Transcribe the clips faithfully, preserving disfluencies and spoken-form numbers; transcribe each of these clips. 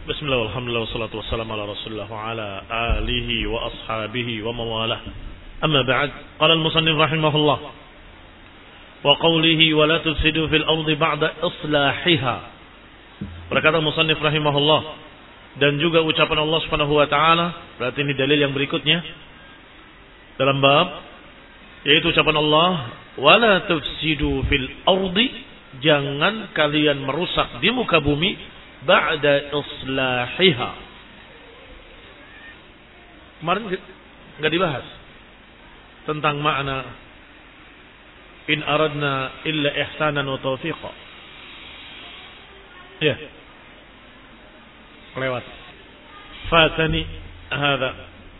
Bismillah, alhamdulillah, wassalatu wassalamu ala rasulillah wa ala alihi wa ashabihi wa mawalah. Amma ba'd, qala al-musannif rahimahullah wa qawlihi wa la tufsidu fil ardi ba'da islahiha. Berkata musannif rahimahullah, dan juga ucapan Allah Subhanahu wa taala, berarti ini dalil yang berikutnya dalam bab, yaitu ucapan Allah, wa la tufsidu fil ardi, jangan kalian merusak di muka bumi ba'da islahiha. Kemarin enggak dibahas tentang makna in aradna illa ihsanan wa taufiqa. Ya. Lewat. Fatani hadza.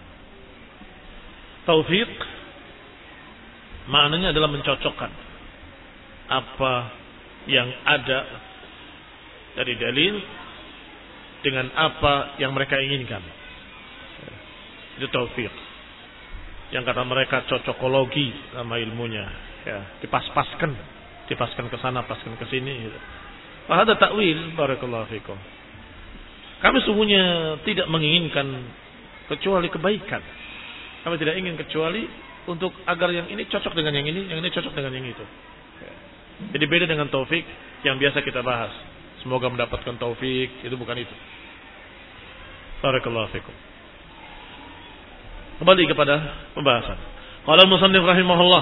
Taufiq maknanya adalah mencocokkan apa yang ada dari dalil dengan apa yang mereka inginkan. Itu taufik. Yang kata mereka cocokologi sama ilmunya, ya, dipas-paskan, dipaskan ke sana, paskan ke sini gitu. Ada takwil, barakallahu fikum. Kami sungguhnya tidak menginginkan kecuali kebaikan. Kami tidak ingin kecuali untuk agar yang ini cocok dengan yang ini, yang ini cocok dengan yang itu. Jadi beda dengan taufik yang biasa kita bahas. Semoga mendapatkan taufik, itu bukan itu. Barakallahu fikum. Kembali kepada pembahasan. Qala al-musannif rahimahullah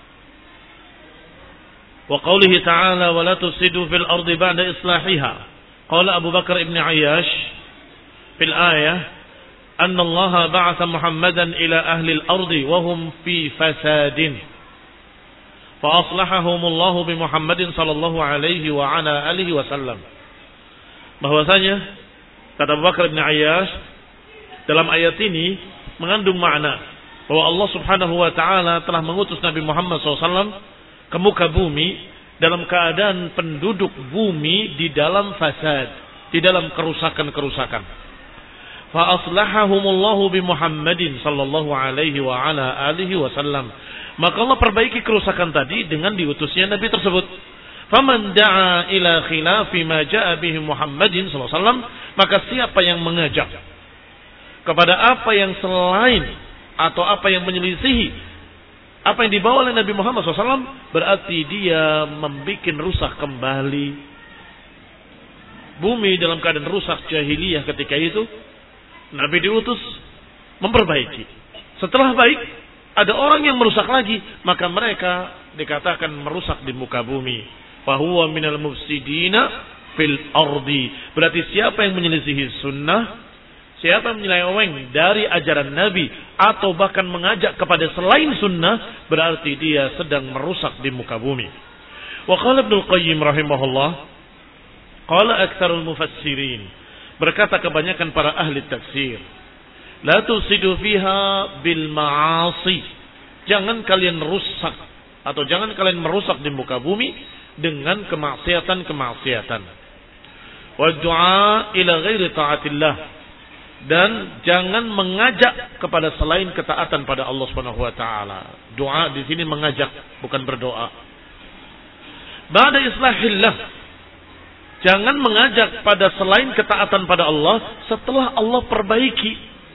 wa qawlihi ta'ala wa la tufsidu fil ardi ba'da islahiha. Qala Abu Bakar ibn Ayyash fil ayah anna Allah ba'atha Muhammadan ila ahli al-ardi wa hum fi fasadin. Fa'aslahahumullahu bi Muhammadin sallallahu alaihi wa ala alihi wasallam. Bahwasanya kata Abu Bakar bin Ayyash dalam ayat ini mengandung makna bahwa Allah Subhanahu wa taala telah mengutus Nabi Muhammad sallallahu alaihi wasallam ke muka bumi dalam keadaan penduduk bumi di dalam fasad, di dalam kerusakan-kerusakan. Fa'aslahahumullahu bi Muhammadin sallallahu alaihi wa ala alihi wasallam. Maka Allah perbaiki kerusakan tadi dengan diutusnya Nabi tersebut. Faman da'a ila khilafi ma ja'a bihi Muhammadin sallallahu alaihi wasallam, maka siapa yang mengajak kepada apa yang selain atau apa yang menyelisihi apa yang dibawa oleh Nabi Muhammad sallallahu alaihi wasallam, berarti dia membuat rusak kembali bumi dalam keadaan rusak jahiliyah ketika itu. Nabi diutus memperbaiki. Setelah baik, ada orang yang merusak lagi, maka mereka dikatakan merusak di muka bumi. Fahuwa minal mufsidina fil ardi. Berarti siapa yang menyelisihi sunnah, siapa yang menyeleweng dari ajaran Nabi, atau bahkan mengajak kepada selain sunnah, berarti dia sedang merusak di muka bumi. Wa qala Ibnul Qayyim rahimahullah, qala aktsarul mufassirin, berkata kebanyakan para ahli tafsir, la tusidu fiha bil ma'asi. Jangan kalian rusak atau jangan kalian merusak di muka bumi dengan kemaksiatan-kemaksiatan. Wa du'a ila ghairi ta'atillah, dan jangan mengajak kepada selain ketaatan pada Allah Subhanahu wa taala. Doa di sini mengajak, bukan berdoa. Ba'da islahillah, jangan mengajak pada selain ketaatan pada Allah setelah Allah perbaiki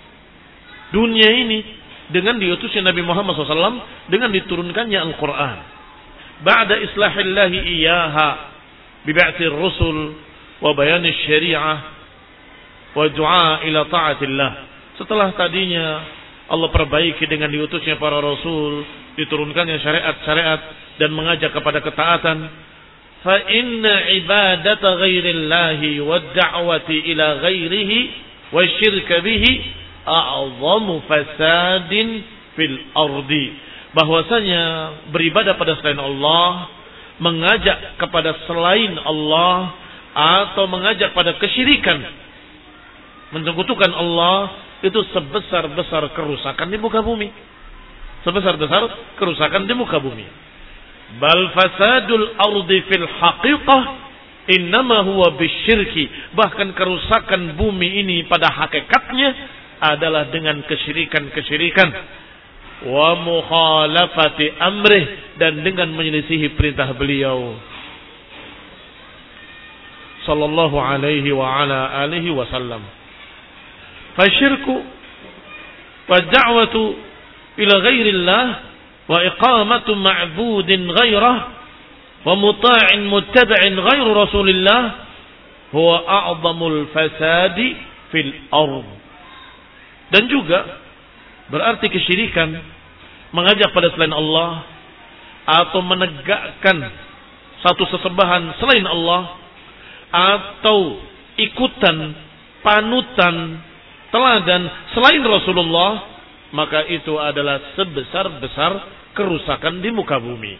dunia ini dengan diutusnya Nabi Muhammad shallallahu alaihi wasallam, dengan diturunkannya Al-Quran. Ba'da islahillahi iyaha biba'thir rusul wa bayanis syari'ah wa du'a ila ta'atillah. Setelah tadinya Allah perbaiki dengan diutusnya para rasul, diturunkannya syariat-syariat dan mengajak kepada ketaatan. Fa inna ibadata ghairillahi wa da'wati ila ghairihi wa syirka bihi a'zamu fasadin fil ardi. Bahwasanya beribadah pada selain Allah, mengajak kepada selain Allah, atau mengajak pada kesyirikan, mensekutukan Allah, itu sebesar-besar kerusakan di muka bumi. Sebesar-besar kerusakan di muka bumi. Bal fasadul ardi fil haqiqah innama huwa bisyirki. Bahkan kerusakan bumi ini pada hakikatnya adalah dengan kesyirikan-kesyirikan. Wa mukhalafati amrih, dan dengan menyelisihi perintah beliau. sallallahu alaihi wa ala alihi wasallam. Fasyirku wa da'watu ila ghairillah wa iqamatu ma'budin ghairah wa muta'in muttaba'in ghairu Rasulillah huwa a'zamul fasadi fil ardh. Dan juga berarti kesyirikan mengajak pada selain Allah atau menegakkan satu sesembahan selain Allah atau ikutan panutan teladan selain Rasulullah, maka itu adalah sebesar-besar kerusakan di muka bumi.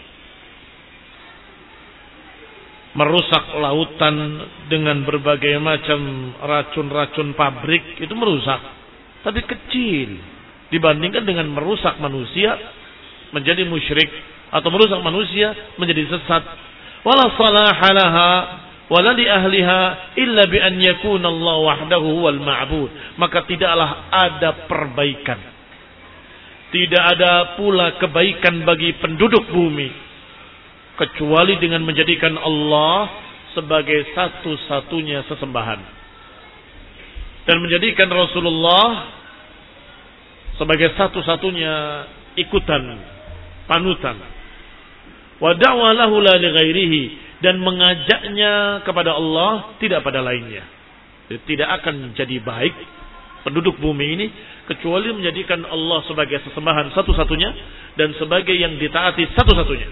Merusak lautan dengan berbagai macam racun-racun pabrik itu merusak, tapi kecil dibandingkan dengan merusak manusia menjadi musyrik atau merusak manusia menjadi sesat. Wala salaha laha wala li ahliha illa bi an yakuna Allah wahdahu huwal ma'bud. Maka tidaklah ada perbaikan, tidak ada pula kebaikan bagi penduduk bumi kecuali dengan menjadikan Allah sebagai satu-satunya sesembahan dan menjadikan Rasulullah sebagai satu-satunya ikutan panutan. Wa da'wa lahu la li ghairihi, dan mengajaknya kepada Allah tidak pada lainnya. Jadi, tidak akan jadi baik penduduk bumi ini kecuali menjadikan Allah sebagai sesembahan satu-satunya dan sebagai yang ditaati satu-satunya.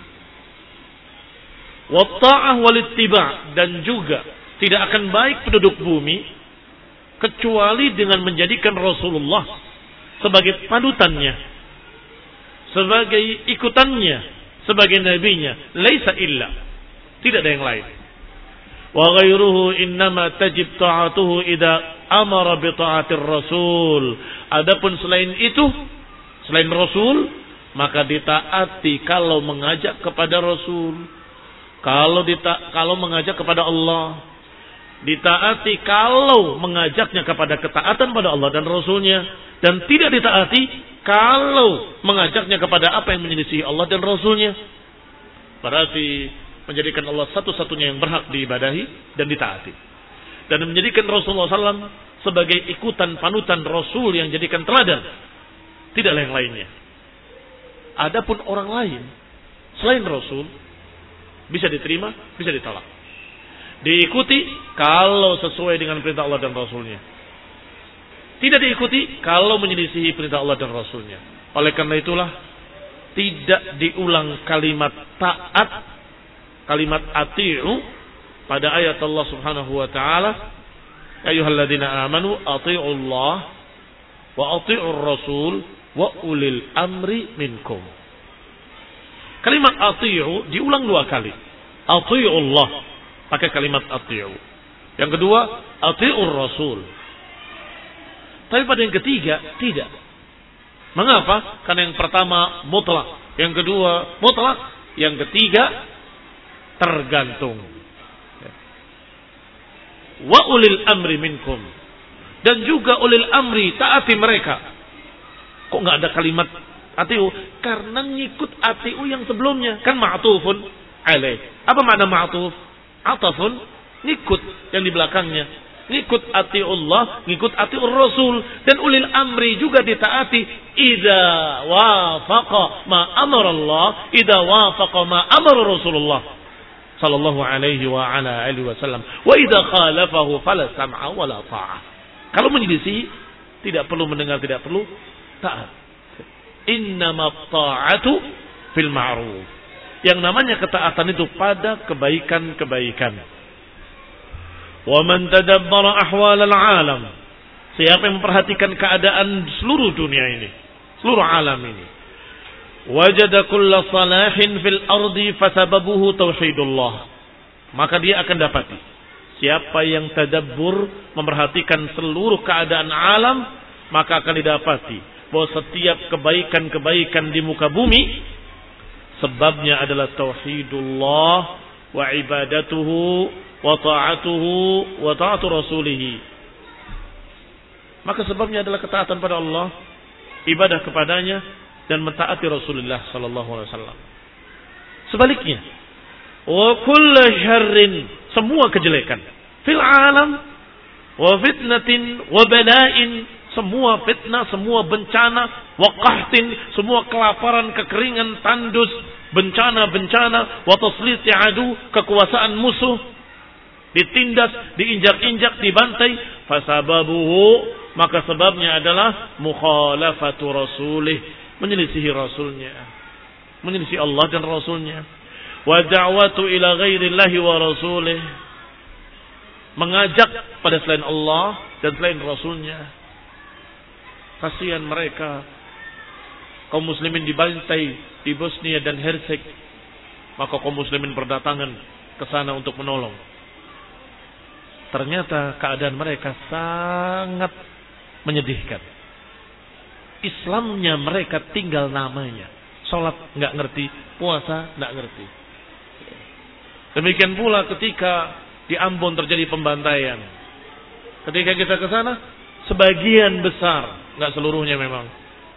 Wa ta'ah wal ittiba', dan juga tidak akan baik penduduk bumi kecuali dengan menjadikan Rasulullah sebagai panutannya, sebagai ikutannya, sebagai nabinya. Laisa illa, tidak ada yang lain. Wa ghairuhu innama tajib ta'atuhu idza amara bi ta'atir rasul. Adapun selain itu, selain Rasul, maka ditaati kalau mengajak kepada Rasul. Kalau dita kalau mengajak kepada Allah, ditaati kalau mengajaknya kepada ketaatan pada Allah dan Rasulnya, dan tidak ditaati kalau mengajaknya kepada apa yang menyelisihi Allah dan Rasulnya. Berarti menjadikan Allah satu-satunya yang berhak diibadahi dan ditaati, dan menjadikan Rasulullah shallallahu alaihi wasallam sebagai ikutan panutan Rasul yang jadikan teladan, tidaklah yang lainnya. Adapun orang lain selain Rasul bisa diterima, bisa ditolak. Diikuti kalau sesuai dengan perintah Allah dan Rasulnya, tidak diikuti kalau menyelisihi perintah Allah dan Rasulnya. Oleh karena itulah tidak diulang kalimat taat, kalimat ati'u pada ayat Allah Subhanahu wa taala, ayyuhalladzina amanu ati'ullah wa ati'ur rasul wa ulil amri minkum. Kalimat ati'u diulang dua kali. Ati'ullah pakai kalimat ati'u. Yang kedua ati'ur rasul. Tapi pada yang ketiga tidak. Mengapa? Karena yang pertama mutlak, yang kedua mutlak, yang ketiga tergantung. Wa ulil amri minkum, dan juga ulil amri, taati mereka. Kok nggak ada kalimat atiu? Karena ngikut atiu yang sebelumnya, kan ma'tufun alaih. Apa makna ma'tuf? Atafun, ngikut yang di belakangnya. Ngikut atiullah, ngikut atiur rasul, dan ulil amri juga ditaati idza wafaqa ma amara Allah, idza wafaqa ma amara Rasulullah sallallahu alaihi wa ala alihi wasallam, wa idza khalafahu fala sam'a wala ta'ah. Kalau menyelisih tidak perlu mendengar, tidak perlu taat. Innamat ta'atu fil ma'ruf. Yang namanya ketaatan itu pada kebaikan-kebaikan. Wa man tadabbara ahwal al-alam, siapa yang memperhatikan keadaan seluruh dunia ini, seluruh alam ini, wajada kulla salahin fil ardi fasababuhu tauhidullah, maka dia akan dapati, siapa yang tadabbur memperhatikan seluruh keadaan alam, maka akan didapati bahwa setiap kebaikan-kebaikan di muka bumi sebabnya adalah tauhidullah wa ibadatuhu wa ta'atuhu wa ta'atu rasulih. Maka sebabnya adalah ketaatan pada Allah, ibadah kepadanya, dan mentaati Rasulullah sallallahu alaihi wasallam. Sebaliknya, wa kullu syarrin, semua kejelekan. Fil alam wa fitnatin wa bala'in, semua fitnah, semua bencana, wa qahtin, semua kelaparan, kekeringan, tandus, bencana-bencana, wa tasliti adu, kekuasaan musuh, ditindas, diinjak-injak, dibantai, fasababuhu, maka sebabnya adalah mukhalafatu rasulih, menyelisihi rasulnya, menyelisihi Allah dan rasulnya, wa da'watu ila ghairillahi wa rasulih, mengajak pada selain Allah dan selain rasulnya. Kasihan mereka, kaum muslimin dibantai di Bosnia dan Hersek, maka kaum muslimin berdatangan ke sana untuk menolong. Ternyata keadaan mereka sangat menyedihkan. Islamnya mereka tinggal namanya. Salat nggak ngerti, puasa nggak ngerti. Demikian pula ketika di Ambon terjadi pembantaian. Ketika kita ke sana, sebagian besar, nggak seluruhnya memang,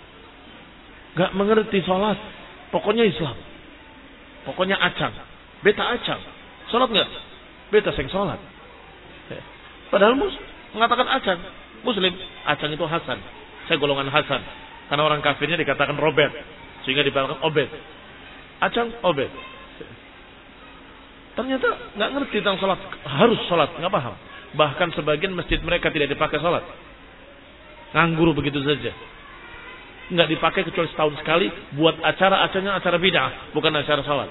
nggak mengerti salat. Pokoknya Islam, pokoknya acang, beta acang. Salat nggak? Beta seng salat. Padahal mus mengatakan acang. Muslim, acang itu Hasan. Saya golongan Hasan. Karena orang kafirnya dikatakan Robert, sehingga dikatakan Obed. Acang, Obed. Ternyata nggak ngerti tentang sholat. Harus sholat, nggak paham. Bahkan sebagian masjid mereka tidak dipakai sholat. Nganggur begitu saja. Nggak dipakai kecuali setahun sekali buat acara-acaranya acara bid'ah, bukan acara sholat.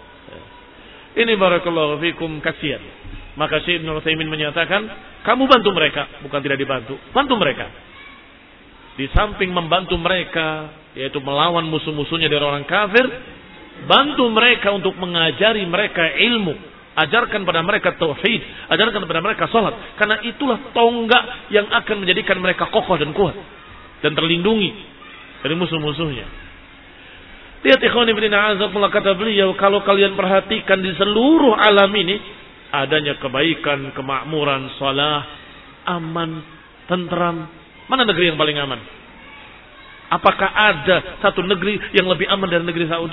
Ini barakallahu fikum, kasihan. Maka Syekh Ibnu Utsaimin menyatakan, kamu bantu mereka, bukan tidak dibantu. Bantu mereka. Di samping membantu mereka, yaitu melawan musuh-musuhnya dari orang kafir, bantu mereka untuk mengajari mereka ilmu. Ajarkan pada mereka tauhid, ajarkan pada mereka salat. Karena itulah tonggak yang akan menjadikan mereka kokoh dan kuat dan terlindungi dari musuh-musuhnya. Lihat ikhwani fillah, azakumullah, kata beliau, kalau kalian perhatikan di seluruh alam ini adanya kebaikan, kemakmuran, salah, aman, tentram. Mana negeri yang paling aman? Apakah ada satu negeri yang lebih aman dari negeri Saudi?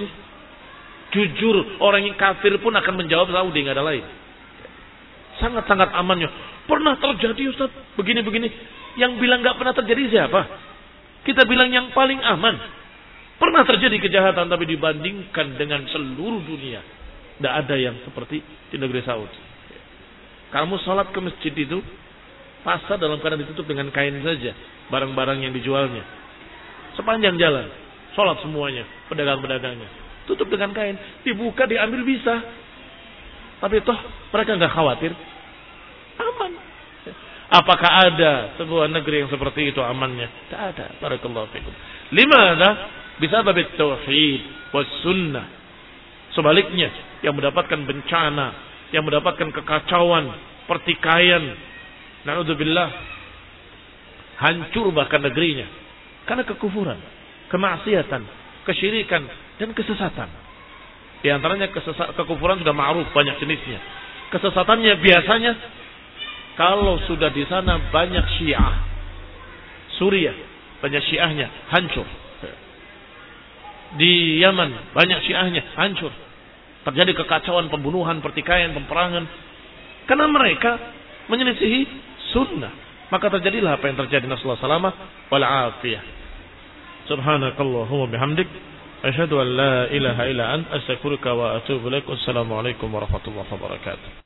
Jujur, orang yang kafir pun akan menjawab Saudi, nggak ada lain. Sangat-sangat amannya. Pernah terjadi Ustaz begini-begini. Yang bilang nggak pernah terjadi siapa? Kita bilang yang paling aman. Pernah terjadi kejahatan, tapi dibandingkan dengan seluruh dunia, tidak ada yang seperti di negeri Saudi. Kamu sholat ke masjid itu, pasar dalam keadaan ditutup dengan kain saja, barang-barang yang dijualnya. Sepanjang jalan, sholat semuanya, pedagang-pedagangnya, tutup dengan kain, dibuka, diambil bisa. Tapi toh mereka nggak khawatir, aman. Apakah ada sebuah negeri yang seperti itu amannya? Tidak ada. Barakallahu fikum. Limana? Bisabab tauhid was sunnah. Sebaliknya, yang mendapatkan bencana, yang mendapatkan kekacauan, pertikaian, na'udzubillah, hancur bahkan negerinya karena kekufuran, kemaksiatan, kesyirikan, dan kesesatan. Di antaranya kesesat, kekufuran sudah ma'ruf, banyak jenisnya. Kesesatannya biasanya kalau sudah di sana banyak Syiah, Suriah banyak Syiahnya, hancur. Di Yaman banyak Syiahnya, hancur. Terjadi kekacauan, pembunuhan, pertikaian, peperangan. Karena mereka menyelisihi sunnah. Maka terjadilah apa yang terjadi. Nasallahu salamah wal afiyah. Subhanakallahumma bihamdik, asyhadu an la ilaha illa anta, astaghfiruka wa atubu ilaik. Wassalamualaikum warahmatullahi wabarakatuh.